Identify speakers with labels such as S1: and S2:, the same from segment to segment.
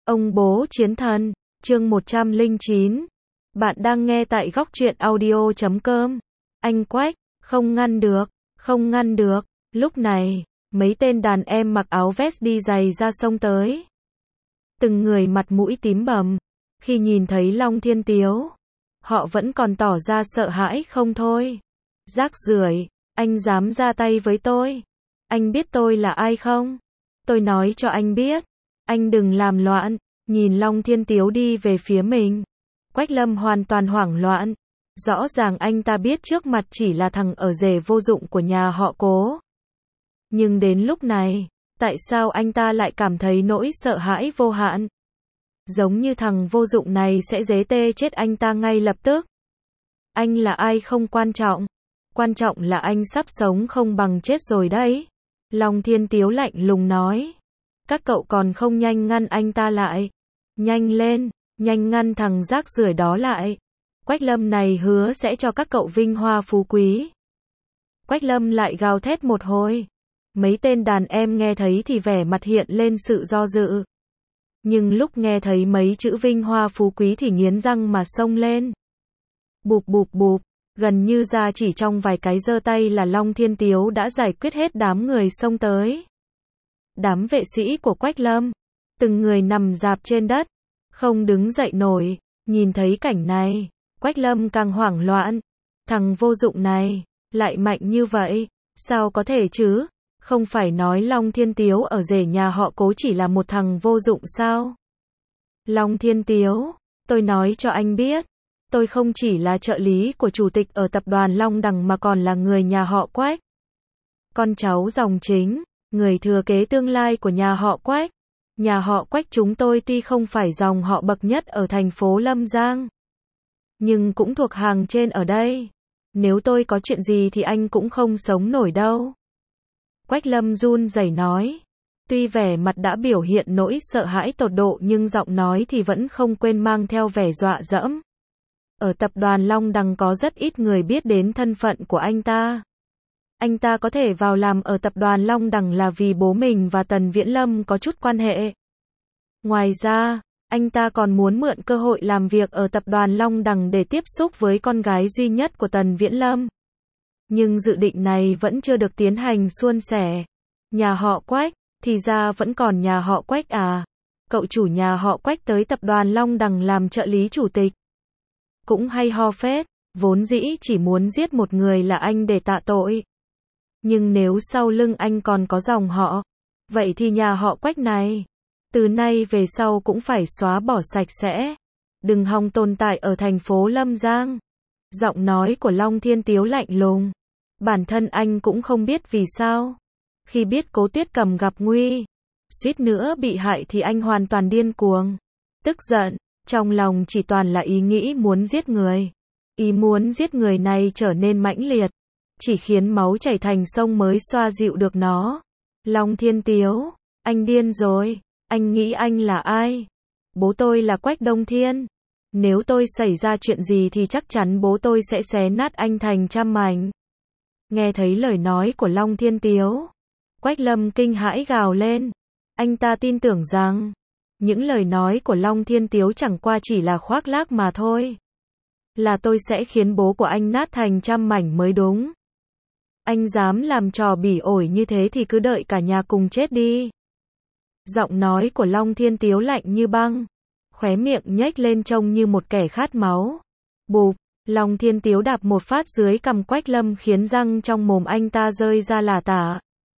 S1: Ông bố chiến thần, chương 109. Bạn đang nghe tại góc truyện audio.com. Anh Quách, không ngăn được, không ngăn được. Lúc này, mấy tên đàn em mặc áo vest đi giày ra sông tới. Từng người mặt mũi tím bầm. Khi nhìn thấy Long Thiên Tiếu, họ vẫn còn tỏ ra sợ hãi không thôi. Rác rưởi, anh dám ra tay với tôi. Anh biết tôi là ai không? Tôi nói cho anh biết. Anh đừng làm loạn. Nhìn Long Thiên Tiếu đi về phía mình, Quách Lâm hoàn toàn hoảng loạn. Rõ ràng anh ta biết trước mặt chỉ là thằng ở rể vô dụng của nhà họ Cố. Nhưng đến lúc này, tại sao anh ta lại cảm thấy nỗi sợ hãi vô hạn? Giống như thằng vô dụng này sẽ dế tê chết anh ta ngay lập tức. Anh là ai không quan trọng. Quan trọng là anh sắp sống không bằng chết rồi đấy. Long Thiên Tiếu lạnh lùng nói. Các cậu còn không nhanh ngăn anh ta lại. Nhanh lên, nhanh ngăn thằng rác rưởi đó lại. Quách Lâm này hứa sẽ cho các cậu vinh hoa phú quý. Quách Lâm lại gào thét một hồi. Mấy tên đàn em nghe thấy thì vẻ mặt hiện lên sự do dự. Nhưng lúc nghe thấy mấy chữ vinh hoa phú quý thì nghiến răng mà xông lên. Bụp bụp bụp, gần như ra chỉ trong vài cái giơ tay là Long Thiên Tiếu đã giải quyết hết đám người xông tới. Đám vệ sĩ của Quách Lâm, từng người nằm rạp trên đất, không đứng dậy nổi. Nhìn thấy cảnh này, Quách Lâm càng hoảng loạn. Thằng vô dụng này, lại mạnh như vậy, sao có thể chứ? Không phải nói Long Thiên Tiếu ở rể nhà họ Cố chỉ là một thằng vô dụng sao? Long Thiên Tiếu, tôi nói cho anh biết, tôi không chỉ là trợ lý của chủ tịch ở tập đoàn Long Đằng mà còn là người nhà họ Quách. Con cháu dòng chính, người thừa kế tương lai của nhà họ Quách. Nhà họ Quách chúng tôi tuy không phải dòng họ bậc nhất ở thành phố Lâm Giang, nhưng cũng thuộc hàng trên ở đây. Nếu tôi có chuyện gì thì anh cũng không sống nổi đâu. Quách Lâm run rẩy nói. Tuy vẻ mặt đã biểu hiện nỗi sợ hãi tột độ nhưng giọng nói thì vẫn không quên mang theo vẻ dọa dẫm. Ở tập đoàn Long Đằng có rất ít người biết đến thân phận của anh ta. Anh ta có thể vào làm ở tập đoàn Long Đằng là vì bố mình và Tần Viễn Lâm có chút quan hệ. Ngoài ra, anh ta còn muốn mượn cơ hội làm việc ở tập đoàn Long Đằng để tiếp xúc với con gái duy nhất của Tần Viễn Lâm. Nhưng dự định này vẫn chưa được tiến hành suôn sẻ. Nhà họ Quách, thì ra vẫn còn nhà họ Quách à? Cậu chủ nhà họ Quách tới tập đoàn Long Đằng làm trợ lý chủ tịch. Cũng hay ho phết, vốn dĩ chỉ muốn giết một người là anh để tạ tội. Nhưng nếu sau lưng anh còn có dòng họ, vậy thì nhà họ Quách này, từ nay về sau cũng phải xóa bỏ sạch sẽ. Đừng hòng tồn tại ở thành phố Lâm Giang. Giọng nói của Long Thiên Tiếu lạnh lùng. Bản thân anh cũng không biết vì sao. Khi biết Cố Tuyết Cầm gặp nguy, suýt nữa bị hại thì anh hoàn toàn điên cuồng. Tức giận, trong lòng chỉ toàn là ý nghĩ muốn giết người. Ý muốn giết người này trở nên mãnh liệt. Chỉ khiến máu chảy thành sông mới xoa dịu được nó. Long Thiên Tiếu, anh điên rồi. Anh nghĩ anh là ai? Bố tôi là Quách Đông Thiên. Nếu tôi xảy ra chuyện gì thì chắc chắn bố tôi sẽ xé nát anh thành trăm mảnh. Nghe thấy lời nói của Long Thiên Tiếu, Quách Lâm kinh hãi gào lên. Anh ta tin tưởng rằng những lời nói của Long Thiên Tiếu chẳng qua chỉ là khoác lác mà thôi. Là tôi sẽ khiến bố của anh nát thành trăm mảnh mới đúng. Anh dám làm trò bỉ ổi như thế thì cứ đợi cả nhà cùng chết đi. Giọng nói của Long Thiên Tiếu lạnh như băng, khóe miệng nhếch lên trông như một kẻ khát máu. Bụp, Long Thiên Tiếu đạp một phát dưới cằm Quách Lâm khiến răng trong mồm anh ta rơi ra lả tả.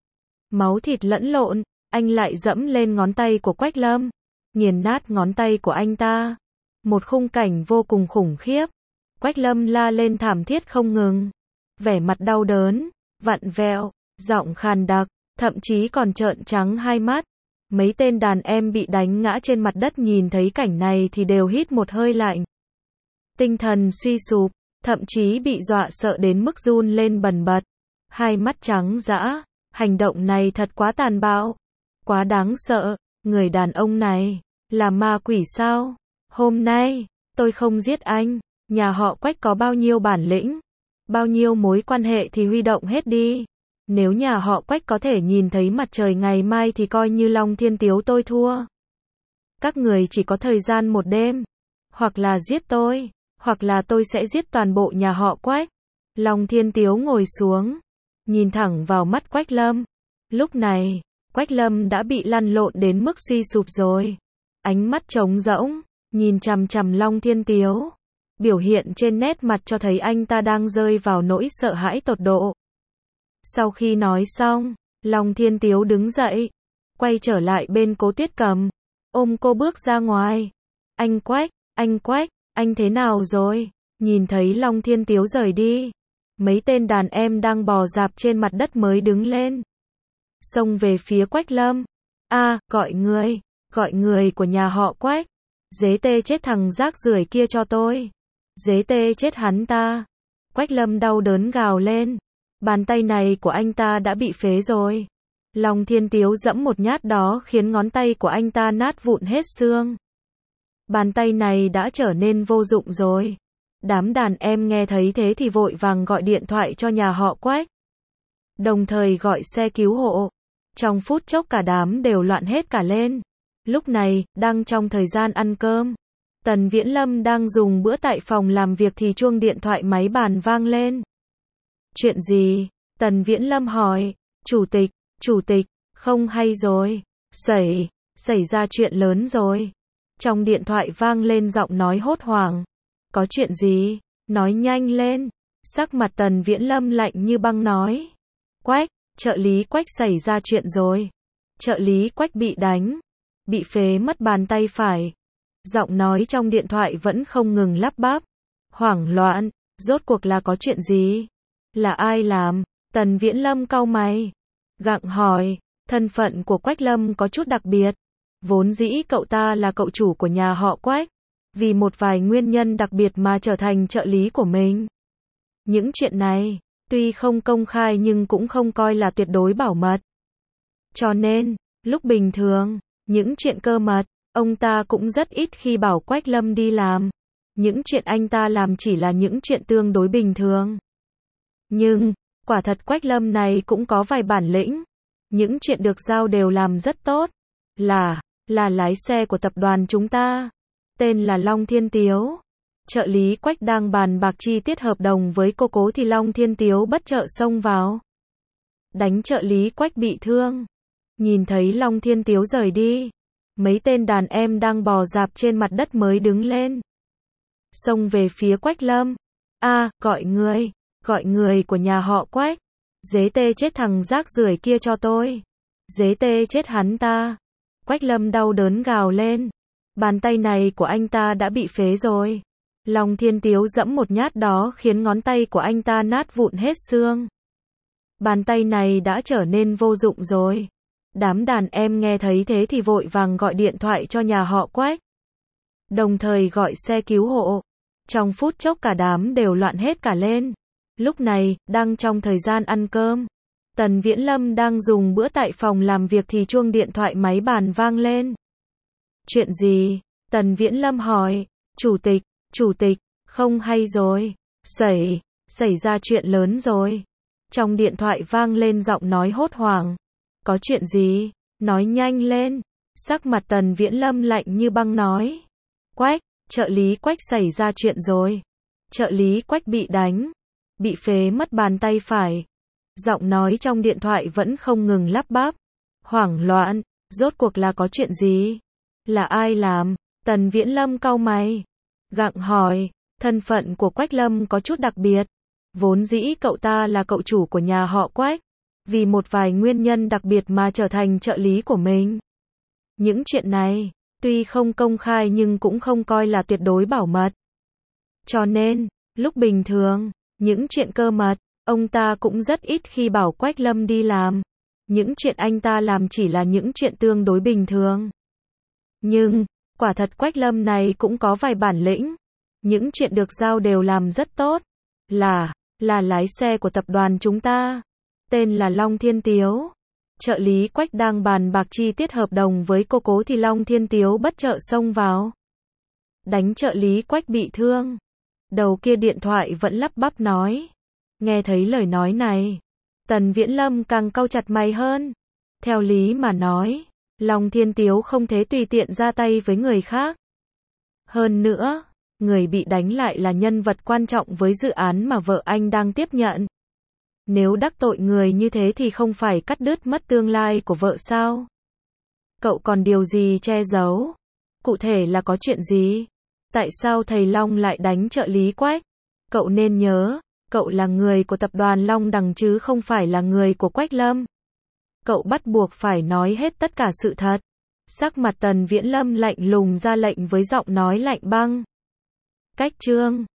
S1: Máu thịt lẫn lộn, anh lại dẫm lên ngón tay của Quách Lâm, nghiền nát ngón tay của anh ta. Một khung cảnh vô cùng khủng khiếp. Quách Lâm la lên thảm thiết không ngừng. Vẻ mặt đau đớn, vặn vẹo, giọng khàn đặc, thậm chí còn trợn trắng hai mắt. Mấy tên đàn em bị đánh ngã trên mặt đất nhìn thấy cảnh này thì đều hít một hơi lạnh. Tinh thần suy sụp, thậm chí bị dọa sợ đến mức run lên bần bật. Hai mắt trắng dã, hành động này thật quá tàn bạo, quá đáng sợ. Người đàn ông này, là ma quỷ sao? Hôm nay, tôi không giết anh. Nhà họ Quách có bao nhiêu bản lĩnh, bao nhiêu mối quan hệ thì huy động hết đi. Nếu nhà họ Quách có thể nhìn thấy mặt trời ngày mai thì coi như Long Thiên Tiếu tôi thua. các người chỉ có thời gian một đêm. Hoặc là giết tôi, hoặc là tôi sẽ giết toàn bộ nhà họ Quách. Long Thiên Tiếu ngồi xuống, nhìn thẳng vào mắt Quách Lâm. Lúc này, Quách Lâm đã bị lăn lộn đến mức suy sụp rồi. Ánh mắt trống rỗng, nhìn chằm chằm Long Thiên Tiếu. Biểu hiện trên nét mặt cho thấy anh ta đang rơi vào nỗi sợ hãi tột độ. Sau khi nói xong, Long Thiên Tiếu đứng dậy, quay trở lại bên Cố Tuyết Cầm, ôm cô bước ra ngoài. Anh Quách, anh thế nào rồi? Nhìn thấy Long Thiên Tiếu rời đi, mấy tên đàn em đang bò rạp trên mặt đất mới đứng lên, xông về phía Quách Lâm. Gọi người của nhà họ Quách. Dế tê chết thằng rác rưởi kia cho tôi. Dế tê chết hắn ta. Quách Lâm đau đớn gào lên. Bàn tay này của anh ta đã bị phế rồi. Long Thiên Tiếu dẫm một nhát đó khiến ngón tay của anh ta nát vụn hết xương. Bàn tay này đã trở nên vô dụng rồi. Đám đàn em nghe thấy thế thì vội vàng gọi điện thoại cho nhà họ Quách, đồng thời gọi xe cứu hộ. Trong phút chốc cả đám đều loạn hết cả lên. Lúc này, đang trong thời gian ăn cơm, Tần Viễn Lâm đang dùng bữa tại phòng làm việc thì chuông điện thoại máy bàn vang lên. Chuyện gì? Tần Viễn Lâm hỏi. Chủ tịch, không hay rồi. Xảy ra chuyện lớn rồi. Trong điện thoại vang lên giọng nói hốt hoảng. Có chuyện gì? Nói nhanh lên. Sắc mặt Tần Viễn Lâm lạnh như băng nói. Quách, trợ lý Quách xảy ra chuyện rồi. Trợ lý Quách bị đánh, bị phế mất bàn tay phải. Giọng nói trong điện thoại vẫn không ngừng lắp bắp. Hoảng loạn, rốt cuộc là có chuyện gì? Là ai làm? Tần Viễn Lâm cau mày, gặng hỏi. Thân phận của Quách Lâm có chút đặc biệt. Vốn dĩ cậu ta là cậu chủ của nhà họ Quách, vì một vài nguyên nhân đặc biệt mà trở thành trợ lý của mình. Những chuyện này, tuy không công khai nhưng cũng không coi là tuyệt đối bảo mật. Cho nên, lúc bình thường, những chuyện cơ mật, ông ta cũng rất ít khi bảo Quách Lâm đi làm. Những chuyện anh ta làm chỉ là những chuyện tương đối bình thường. Nhưng, quả thật Quách Lâm này cũng có vài bản lĩnh. Những chuyện được giao đều làm rất tốt. Là lái xe của tập đoàn chúng ta. Tên là Long Thiên Tiếu. Trợ lý Quách đang bàn bạc chi tiết hợp đồng với cô Cố thì Long Thiên Tiếu bất chợt xông vào, đánh trợ lý Quách bị thương. Nhìn thấy Long Thiên Tiếu rời đi, mấy tên đàn em đang bò rạp trên mặt đất mới đứng lên, xông về phía Quách Lâm. Gọi người của nhà họ Quách. Dế tê chết thằng rác rưởi kia cho tôi. Dế tê chết hắn ta. Quách Lâm đau đớn gào lên. Bàn tay này của anh ta đã bị phế rồi. Long Thiên Tiếu dẫm một nhát đó khiến ngón tay của anh ta nát vụn hết xương. Bàn tay này đã trở nên vô dụng rồi. Đám đàn em nghe thấy thế thì vội vàng gọi điện thoại cho nhà họ Quách, đồng thời gọi xe cứu hộ. Trong phút chốc cả đám đều loạn hết cả lên. Lúc này, đang trong thời gian ăn cơm, Tần Viễn Lâm đang dùng bữa tại phòng làm việc thì chuông điện thoại máy bàn vang lên. Chuyện gì? Tần Viễn Lâm hỏi. Chủ tịch, không hay rồi. Xảy ra chuyện lớn rồi. Trong điện thoại vang lên giọng nói hốt hoảng. Có chuyện gì? Nói nhanh lên. Sắc mặt Tần Viễn Lâm lạnh như băng nói. Quách, trợ lý Quách xảy ra chuyện rồi. Trợ lý Quách bị đánh, bị phế mất bàn tay phải. Giọng nói trong điện thoại vẫn không ngừng lắp bắp. Hoảng loạn, rốt cuộc là có chuyện gì? Là ai làm? Tần Viễn Lâm cau mày, gặng hỏi. Thân phận của Quách Lâm có chút đặc biệt. Vốn dĩ cậu ta là cậu chủ của nhà họ Quách, vì một vài nguyên nhân đặc biệt mà trở thành trợ lý của mình. Những chuyện này, tuy không công khai nhưng cũng không coi là tuyệt đối bảo mật. Cho nên, lúc bình thường, những chuyện cơ mật, ông ta cũng rất ít khi bảo Quách Lâm đi làm. Những chuyện anh ta làm chỉ là những chuyện tương đối bình thường. Nhưng, quả thật Quách Lâm này cũng có vài bản lĩnh. Những chuyện được giao đều làm rất tốt. Là lái xe của tập đoàn chúng ta. Tên là Long Thiên Tiếu. Trợ lý Quách đang bàn bạc chi tiết hợp đồng với cô Cố thì Long Thiên Tiếu bất chợt xông vào, đánh trợ lý Quách bị thương. Đầu kia điện thoại vẫn lắp bắp nói. Nghe thấy lời nói này, Tần Viễn Lâm càng cau chặt mày hơn. Theo lý mà nói, Long Thiên Tiếu không thể tùy tiện ra tay với người khác. Hơn nữa, người bị đánh lại là nhân vật quan trọng với dự án mà vợ anh đang tiếp nhận. Nếu đắc tội người như thế thì không phải cắt đứt mất tương lai của vợ sao? Cậu còn điều gì che giấu? Cụ thể là có chuyện gì? Tại sao thầy Long lại đánh trợ lý Quách? Cậu nên nhớ, cậu là người của tập đoàn Long Đằng chứ không phải là người của Quách Lâm. Cậu bắt buộc phải nói hết tất cả sự thật. Sắc mặt Tần Viễn Lâm lạnh lùng ra lệnh với giọng nói lạnh băng. Cách chương